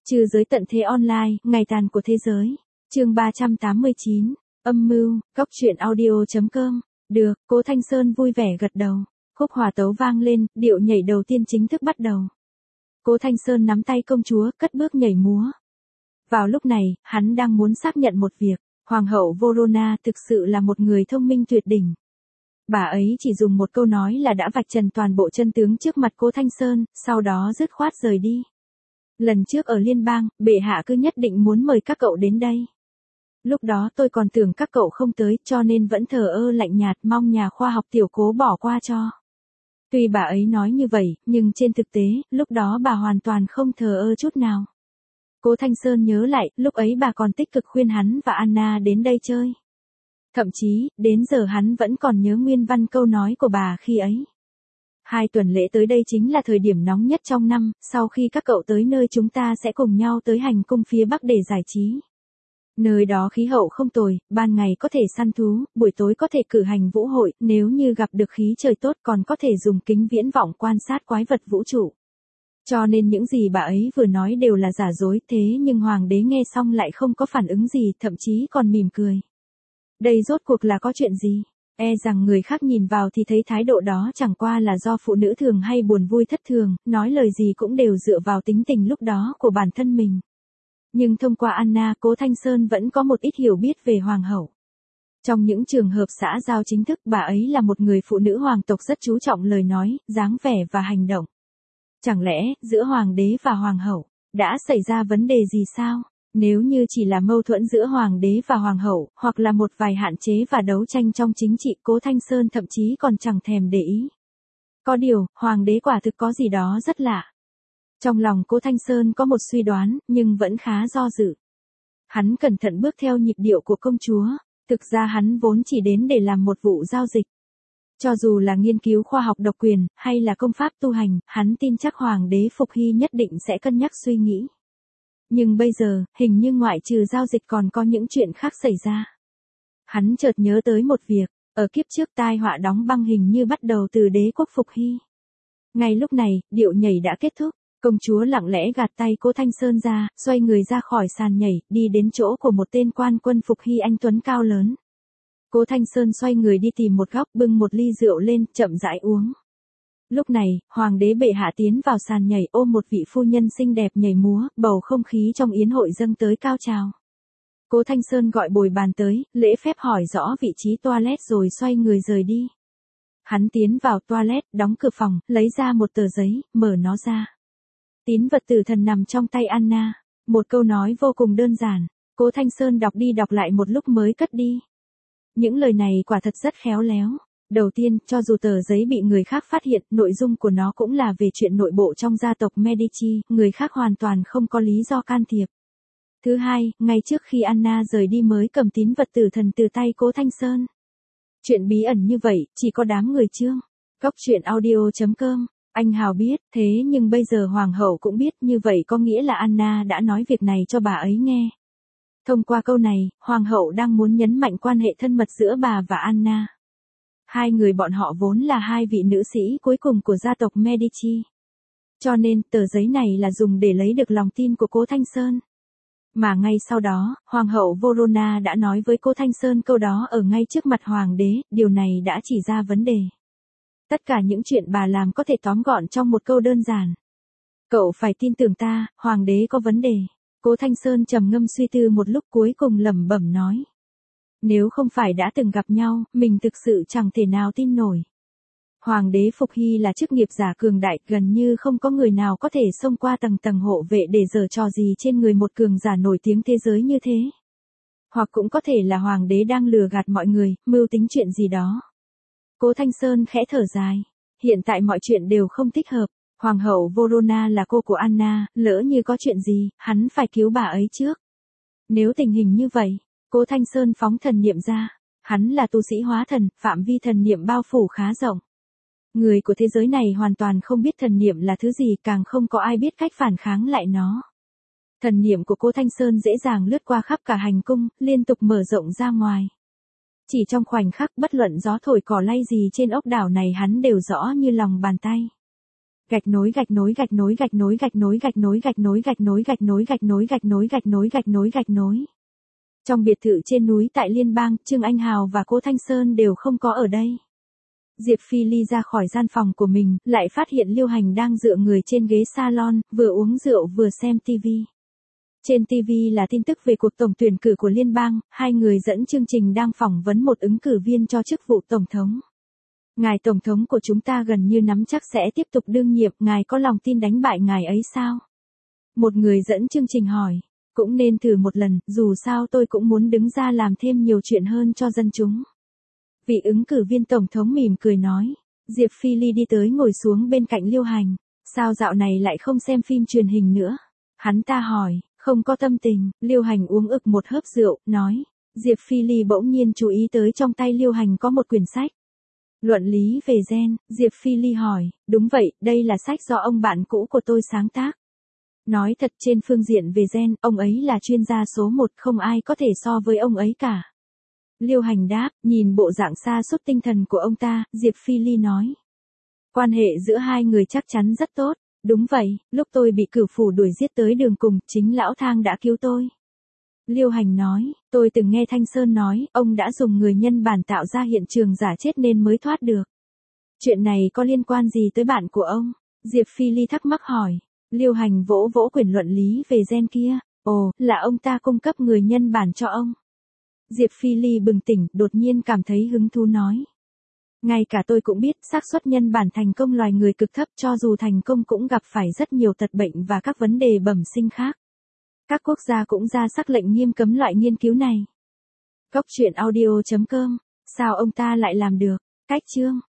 Trừ giới tận thế online, ngày tàn của thế giới. Chương 389, âm mưu, góc truyện audio.com. Được, Cố Thanh Sơn vui vẻ gật đầu. Khúc hòa tấu vang lên, điệu nhảy đầu tiên chính thức bắt đầu. Cố Thanh Sơn nắm tay công chúa, cất bước nhảy múa. Vào lúc này, hắn đang muốn xác nhận một việc. Hoàng hậu Vorona thực sự là một người thông minh tuyệt đỉnh. Bà ấy chỉ dùng một câu nói là đã vạch trần toàn bộ chân tướng trước mặt Cố Thanh Sơn, sau đó dứt khoát rời đi. Lần trước ở liên bang, bệ hạ cứ nhất định muốn mời các cậu đến đây. Lúc đó tôi còn tưởng các cậu không tới, cho nên vẫn thờ ơ lạnh nhạt, mong nhà khoa học tiểu Cố bỏ qua cho. Tuy bà ấy nói như vậy, nhưng trên thực tế, lúc đó bà hoàn toàn không thờ ơ chút nào. Cố Thanh Sơn nhớ lại, lúc ấy bà còn tích cực khuyên hắn và Anna đến đây chơi. Thậm chí, đến giờ hắn vẫn còn nhớ nguyên văn câu nói của bà khi ấy. 2 tuần lễ tới đây chính là thời điểm nóng nhất trong năm, sau khi các cậu tới nơi chúng ta sẽ cùng nhau tới hành cung phía Bắc để giải trí. Nơi đó khí hậu không tồi, ban ngày có thể săn thú, buổi tối có thể cử hành vũ hội, nếu như gặp được khí trời tốt còn có thể dùng kính viễn vọng quan sát quái vật vũ trụ. Cho nên những gì bà ấy vừa nói đều là giả dối, thế nhưng hoàng đế nghe xong lại không có phản ứng gì, thậm chí còn mỉm cười. Đây rốt cuộc là có chuyện gì? E rằng người khác nhìn vào thì thấy thái độ đó chẳng qua là do phụ nữ thường hay buồn vui thất thường, nói lời gì cũng đều dựa vào tính tình lúc đó của bản thân mình. Nhưng thông qua Anna, Cố Thanh Sơn vẫn có một ít hiểu biết về hoàng hậu. Trong những trường hợp xã giao chính thức, bà ấy là một người phụ nữ hoàng tộc rất chú trọng lời nói, dáng vẻ và hành động. Chẳng lẽ, giữa hoàng đế và hoàng hậu, đã xảy ra vấn đề gì sao? Nếu như chỉ là mâu thuẫn giữa hoàng đế và hoàng hậu, hoặc là một vài hạn chế và đấu tranh trong chính trị, Cố Thanh Sơn thậm chí còn chẳng thèm để ý. Có điều, hoàng đế quả thực có gì đó rất lạ. Trong lòng Cố Thanh Sơn có một suy đoán, nhưng vẫn khá do dự. Hắn cẩn thận bước theo nhịp điệu của công chúa, thực ra hắn vốn chỉ đến để làm một vụ giao dịch. Cho dù là nghiên cứu khoa học độc quyền, hay là công pháp tu hành, hắn tin chắc hoàng đế Phục Hy nhất định sẽ cân nhắc suy nghĩ. Nhưng bây giờ, hình như ngoại trừ giao dịch còn có những chuyện khác xảy ra. Hắn chợt nhớ tới một việc, ở kiếp trước tai họa đóng băng hình như bắt đầu từ đế quốc Phục Hy. Ngay lúc này, điệu nhảy đã kết thúc, công chúa lặng lẽ gạt tay Cố Thanh Sơn ra, xoay người ra khỏi sàn nhảy, đi đến chỗ của một tên quan quân Phục Hy anh tuấn cao lớn. Cố Thanh Sơn xoay người đi tìm một góc, bưng một ly rượu lên, chậm rãi uống. Lúc này, hoàng đế bệ hạ tiến vào sàn nhảy, ôm một vị phu nhân xinh đẹp nhảy múa, bầu không khí trong yến hội dâng tới cao trào. Cố Thanh Sơn gọi bồi bàn tới, lễ phép hỏi rõ vị trí toilet rồi xoay người rời đi. Hắn tiến vào toilet, đóng cửa phòng, lấy ra một tờ giấy, mở nó ra. Tín vật tử thần nằm trong tay Anna. Một câu nói vô cùng đơn giản. Cố Thanh Sơn đọc đi đọc lại một lúc mới cất đi. Những lời này quả thật rất khéo léo. Đầu tiên, cho dù tờ giấy bị người khác phát hiện, nội dung của nó cũng là về chuyện nội bộ trong gia tộc Medici, người khác hoàn toàn không có lý do can thiệp. Thứ hai, ngay trước khi Anna rời đi mới cầm tín vật tử thần từ tay Cố Thanh Sơn. Chuyện bí ẩn như vậy, chỉ có đám người Trương. Góc truyện audio.com. Anh Hào biết, thế nhưng bây giờ hoàng hậu cũng biết, như vậy có nghĩa là Anna đã nói việc này cho bà ấy nghe. Thông qua câu này, hoàng hậu đang muốn nhấn mạnh quan hệ thân mật giữa bà và Anna. Hai người bọn họ vốn là hai vị nữ sĩ cuối cùng của gia tộc Medici. Cho nên, tờ giấy này là dùng để lấy được lòng tin của Cố Thanh Sơn. Mà ngay sau đó, hoàng hậu Vorona đã nói với Cố Thanh Sơn câu đó ở ngay trước mặt hoàng đế, điều này đã chỉ ra vấn đề. Tất cả những chuyện bà làm có thể tóm gọn trong một câu đơn giản. Cậu phải tin tưởng ta, hoàng đế có vấn đề. Cố Thanh Sơn trầm ngâm suy tư một lúc, cuối cùng lẩm bẩm nói. Nếu không phải đã từng gặp nhau, mình thực sự chẳng thể nào tin nổi. Hoàng đế Phục Hy là chức nghiệp giả cường đại, gần như không có người nào có thể xông qua tầng tầng hộ vệ để giở trò gì trên người một cường giả nổi tiếng thế giới như thế. Hoặc cũng có thể là hoàng đế đang lừa gạt mọi người, mưu tính chuyện gì đó. Cố Thanh Sơn khẽ thở dài. Hiện tại mọi chuyện đều không thích hợp. Hoàng hậu Vorona là cô của Anna, lỡ như có chuyện gì, hắn phải cứu bà ấy trước. Nếu tình hình như vậy, Cố Thanh Sơn phóng thần niệm ra. Hắn là tu sĩ hóa thần, phạm vi thần niệm bao phủ khá rộng. Người của thế giới này hoàn toàn không biết thần niệm là thứ gì, càng không có ai biết cách phản kháng lại nó. Thần niệm của Cố Thanh Sơn dễ dàng lướt qua khắp cả hành cung, liên tục mở rộng ra ngoài. Chỉ trong khoảnh khắc, bất luận gió thổi cỏ lay gì trên ốc đảo này hắn đều rõ như lòng bàn tay. Gạch nối gạch nối gạch nối gạch nối gạch nối gạch nối gạch nối gạch nối gạch nối gạch nối gạch nối gạch nối gạch nối gạch nối. Trong biệt thự trên núi tại Liên bang, Trương Anh Hào và Cố Thanh Sơn đều không có ở đây. Diệp Phi Ly ra khỏi gian phòng của mình, lại phát hiện Liêu Hành đang dựa người trên ghế salon, vừa uống rượu vừa xem TV. Trên TV là tin tức về cuộc tổng tuyển cử của liên bang, hai người dẫn chương trình đang phỏng vấn một ứng cử viên cho chức vụ tổng thống. Ngài tổng thống của chúng ta gần như nắm chắc sẽ tiếp tục đương nhiệm, ngài có lòng tin đánh bại ngài ấy sao? Một người dẫn chương trình hỏi. Cũng nên thử một lần, dù sao tôi cũng muốn đứng ra làm thêm nhiều chuyện hơn cho dân chúng. Vị ứng cử viên tổng thống mỉm cười nói. Diệp Phi Ly đi tới ngồi xuống bên cạnh Liêu Hành. Sao dạo này lại không xem phim truyền hình nữa? Hắn ta hỏi, không có tâm tình. Liêu Hành uống ực một hớp rượu, nói. Diệp Phi Ly bỗng nhiên chú ý tới trong tay Liêu Hành có một quyển sách. Luận lý về gen, Diệp Phi Ly hỏi. Đúng vậy, đây là sách do ông bạn cũ của tôi sáng tác. Nói thật, trên phương diện về gen, ông ấy là chuyên gia số 1, không ai có thể so với ông ấy cả. Liêu Hành đáp, nhìn bộ dạng sa sút tinh thần của ông ta, Diệp Phi Ly nói. Quan hệ giữa hai người chắc chắn rất tốt. Đúng vậy, lúc tôi bị cửu phủ đuổi giết tới đường cùng, chính lão Thang đã cứu tôi. Liêu Hành nói, tôi từng nghe Thanh Sơn nói, ông đã dùng người nhân bản tạo ra hiện trường giả chết nên mới thoát được. Chuyện này có liên quan gì tới bạn của ông? Diệp Phi Ly thắc mắc hỏi. Liêu Hành vỗ vỗ quyển luận lý về gen kia. Ồ, là ông ta cung cấp người nhân bản cho ông. Diệp Phi Ly bừng tỉnh, đột nhiên cảm thấy hứng thú nói. Ngay cả tôi cũng biết, xác suất nhân bản thành công loài người cực thấp, cho dù thành công cũng gặp phải rất nhiều tật bệnh và các vấn đề bẩm sinh khác. Các quốc gia cũng ra sắc lệnh nghiêm cấm loại nghiên cứu này. Cốc truyện audio.com. Sao ông ta lại làm được? Cách chương